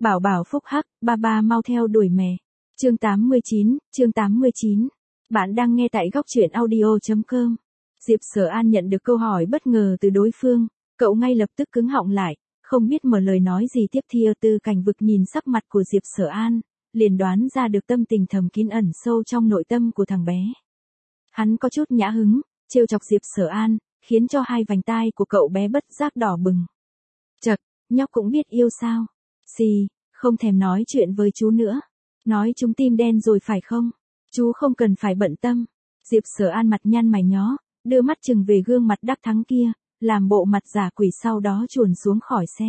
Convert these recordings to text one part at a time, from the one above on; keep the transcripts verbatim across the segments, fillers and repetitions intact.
Bảo bảo phúc hắc, ba ba mau theo đuổi mẹ. Chương tám mươi chín, chương tám mươi chín. Bạn đang nghe tại góc truyện audio chấm com. Diệp Sở An nhận được câu hỏi bất ngờ từ đối phương, cậu ngay lập tức cứng họng lại, không biết mở lời nói gì tiếp theo. Tư Cảnh Vực nhìn sắc mặt của Diệp Sở An, liền đoán ra được tâm tình thầm kín ẩn sâu trong nội tâm của thằng bé. Hắn có chút nhã hứng, trêu chọc Diệp Sở An, khiến cho hai vành tai của cậu bé bất giác đỏ bừng. Chậc, nhóc cũng biết yêu sao? Xì, không thèm nói chuyện với chú nữa. Nói chúng tim đen rồi phải không? Chú không cần phải bận tâm. Diệp Sở An mặt nhăn mày nhó, đưa mắt chừng về gương mặt đắc thắng kia, làm bộ mặt giả quỷ sau đó chuồn xuống khỏi xe.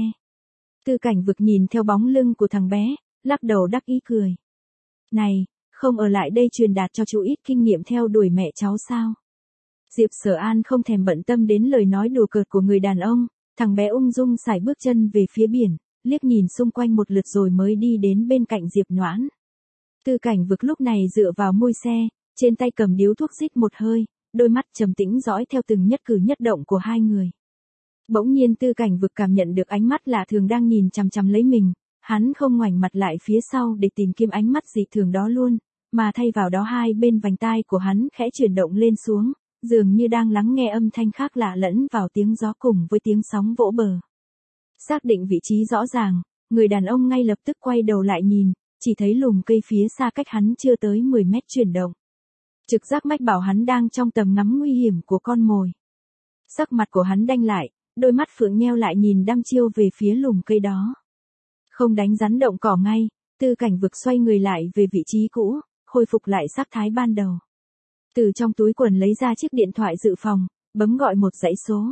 Tư Cảnh Vực nhìn theo bóng lưng của thằng bé, lắc đầu đắc ý cười. Này, không ở lại đây truyền đạt cho chú ít kinh nghiệm theo đuổi mẹ cháu sao? Diệp Sở An không thèm bận tâm đến lời nói đùa cợt của người đàn ông, thằng bé ung dung sải bước chân về phía biển, liếc nhìn xung quanh một lượt rồi mới đi đến bên cạnh Diệp Noãn. Tư Cảnh Vực lúc này dựa vào mui xe, trên tay cầm điếu thuốc rít một hơi, đôi mắt trầm tĩnh dõi theo từng nhất cử nhất động của hai người. Bỗng nhiên Tư Cảnh Vực cảm nhận được ánh mắt lạ thường đang nhìn chằm chằm lấy mình, hắn không ngoảnh mặt lại phía sau để tìm kiếm ánh mắt dị thường đó luôn, mà thay vào đó hai bên vành tai của hắn khẽ chuyển động lên xuống, dường như đang lắng nghe âm thanh khác lạ lẫn vào tiếng gió cùng với tiếng sóng vỗ bờ. Xác định vị trí rõ ràng, người đàn ông ngay lập tức quay đầu lại nhìn, chỉ thấy lùm cây phía xa cách hắn chưa tới mười mét chuyển động. Trực giác mách bảo hắn đang trong tầm ngắm nguy hiểm của con mồi. Sắc mặt của hắn đanh lại, đôi mắt phượng nheo lại nhìn đăm chiêu về phía lùm cây đó. Không đánh rắn động cỏ ngay, Tư Cảnh Vực xoay người lại về vị trí cũ, khôi phục lại sắc thái ban đầu. Từ trong túi quần lấy ra chiếc điện thoại dự phòng, bấm gọi một dãy số.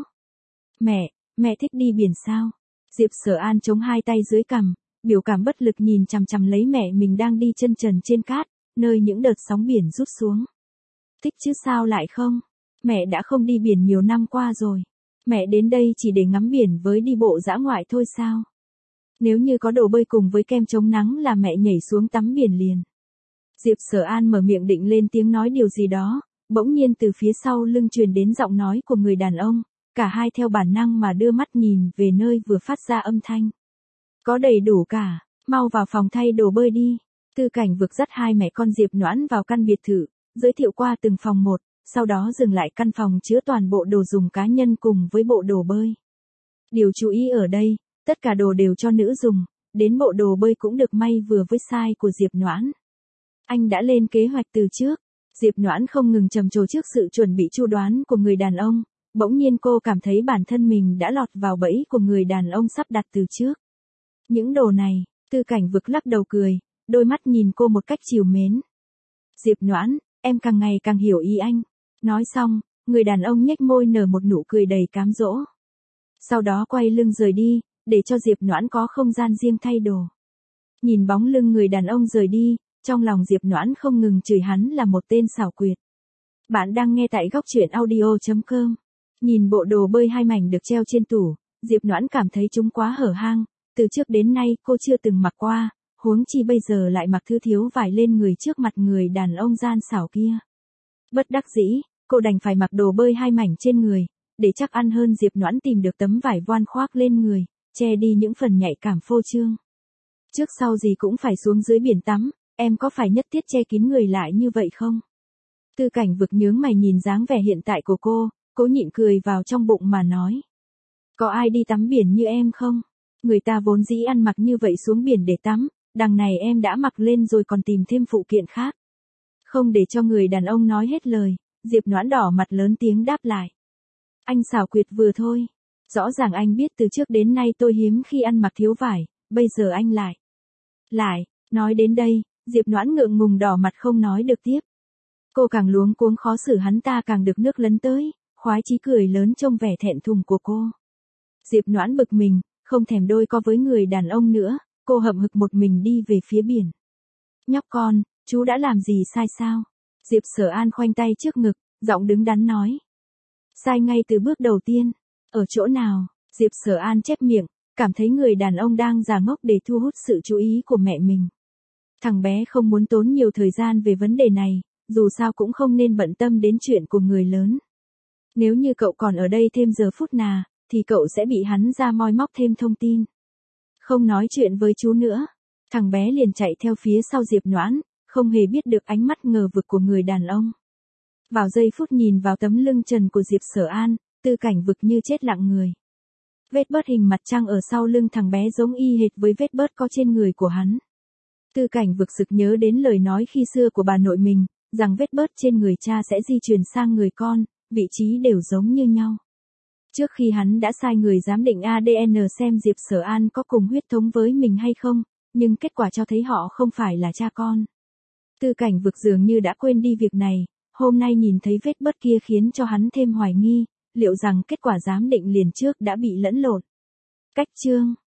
Mẹ, mẹ thích đi biển sao? Diệp Sở An chống hai tay dưới cằm, biểu cảm bất lực nhìn chằm chằm lấy mẹ mình đang đi chân trần trên cát, nơi những đợt sóng biển rút xuống. Thích chứ sao lại không? Mẹ đã không đi biển nhiều năm qua rồi. Mẹ đến đây chỉ để ngắm biển với đi bộ dã ngoại thôi sao? Nếu như có đồ bơi cùng với kem chống nắng là mẹ nhảy xuống tắm biển liền. Diệp Sở An mở miệng định lên tiếng nói điều gì đó, bỗng nhiên từ phía sau lưng truyền đến giọng nói của người đàn ông, cả hai theo bản năng mà đưa mắt nhìn về nơi vừa phát ra âm thanh. Có đầy đủ cả, mau vào phòng thay đồ bơi đi. Tư Cảnh Vực dắt hai mẹ con Diệp Noãn vào căn biệt thự, giới thiệu qua từng phòng một, sau đó dừng lại căn phòng chứa toàn bộ đồ dùng cá nhân cùng với bộ đồ bơi. Điều chú ý ở đây, tất cả đồ đều cho nữ dùng, đến bộ đồ bơi cũng được may vừa với size của Diệp Noãn. Anh đã lên kế hoạch từ trước. Diệp Noãn không ngừng trầm trồ trước sự chuẩn bị chu đoán của người đàn ông, bỗng nhiên cô cảm thấy bản thân mình đã lọt vào bẫy của người đàn ông sắp đặt từ trước. Những đồ này, Tư Cảnh Vực lắc đầu cười, đôi mắt nhìn cô một cách trìu mến. Diệp Noãn, em càng ngày càng hiểu ý anh. Nói xong, người đàn ông nhếch môi nở một nụ cười đầy cám dỗ. Sau đó quay lưng rời đi, để cho Diệp Noãn có không gian riêng thay đồ. Nhìn bóng lưng người đàn ông rời đi, trong lòng Diệp Noãn không ngừng chửi hắn là một tên xảo quyệt. Bạn đang nghe tại góc truyện audio chấm com. Nhìn bộ đồ bơi hai mảnh được treo trên tủ, Diệp Noãn cảm thấy chúng quá hở hang, từ trước đến nay cô chưa từng mặc qua, huống chi bây giờ lại mặc thứ thiếu vải lên người trước mặt người đàn ông gian xảo kia. Bất đắc dĩ, cô đành phải mặc đồ bơi hai mảnh trên người, để chắc ăn hơn Diệp Noãn tìm được tấm vải voan khoác lên người, che đi những phần nhạy cảm phô trương. Trước sau gì cũng phải xuống dưới biển tắm, em có phải nhất thiết che kín người lại như vậy không? Tư Cảnh Vực nhướng mày nhìn dáng vẻ hiện tại của cô, cố nhịn cười vào trong bụng mà nói. Có ai đi tắm biển như em không? Người ta vốn dĩ ăn mặc như vậy xuống biển để tắm, đằng này em đã mặc lên rồi còn tìm thêm phụ kiện khác. Không để cho người đàn ông nói hết lời, Diệp Noãn đỏ mặt lớn tiếng đáp lại. Anh xảo quyệt vừa thôi. Rõ ràng anh biết từ trước đến nay tôi hiếm khi ăn mặc thiếu vải, bây giờ anh lại. Lại, nói đến đây, Diệp Noãn ngượng ngùng đỏ mặt không nói được tiếp. Cô càng luống cuống khó xử hắn ta càng được nước lấn tới, khoái chí cười lớn trông vẻ thẹn thùng của cô. Diệp Noãn bực mình, không thèm đôi co với người đàn ông nữa, cô hậm hực một mình đi về phía biển. Nhóc con, chú đã làm gì sai sao? Diệp Sở An khoanh tay trước ngực, giọng đứng đắn nói. Sai ngay từ bước đầu tiên. Ở chỗ nào? Diệp Sở An chép miệng, cảm thấy người đàn ông đang giả ngốc để thu hút sự chú ý của mẹ mình. Thằng bé không muốn tốn nhiều thời gian về vấn đề này, dù sao cũng không nên bận tâm đến chuyện của người lớn. Nếu như cậu còn ở đây thêm giờ phút nào, thì cậu sẽ bị hắn ra moi móc thêm thông tin. không nói chuyện với chú nữa. Thằng bé liền chạy theo phía sau Diệp Noãn, không hề biết được ánh mắt ngờ vực của người đàn ông. Vào giây phút nhìn vào tấm lưng trần của Diệp Sở An, Tư Cảnh Vực như chết lặng người. Vết bớt hình mặt trăng ở sau lưng thằng bé giống y hệt với vết bớt có trên người của hắn. Tư Cảnh Vực sực nhớ đến lời nói khi xưa của bà nội mình, rằng vết bớt trên người cha sẽ di truyền sang người con, vị trí đều giống như nhau. Trước khi hắn đã sai người giám định a đê en xem Diệp Sở An có cùng huyết thống với mình hay không, nhưng kết quả cho thấy họ không phải là cha con. Tư Cảnh Vực dường như đã quên đi việc này, hôm nay nhìn thấy vết bớt kia khiến cho hắn thêm hoài nghi, liệu rằng kết quả giám định liền trước đã bị lẫn lộn. Cách chương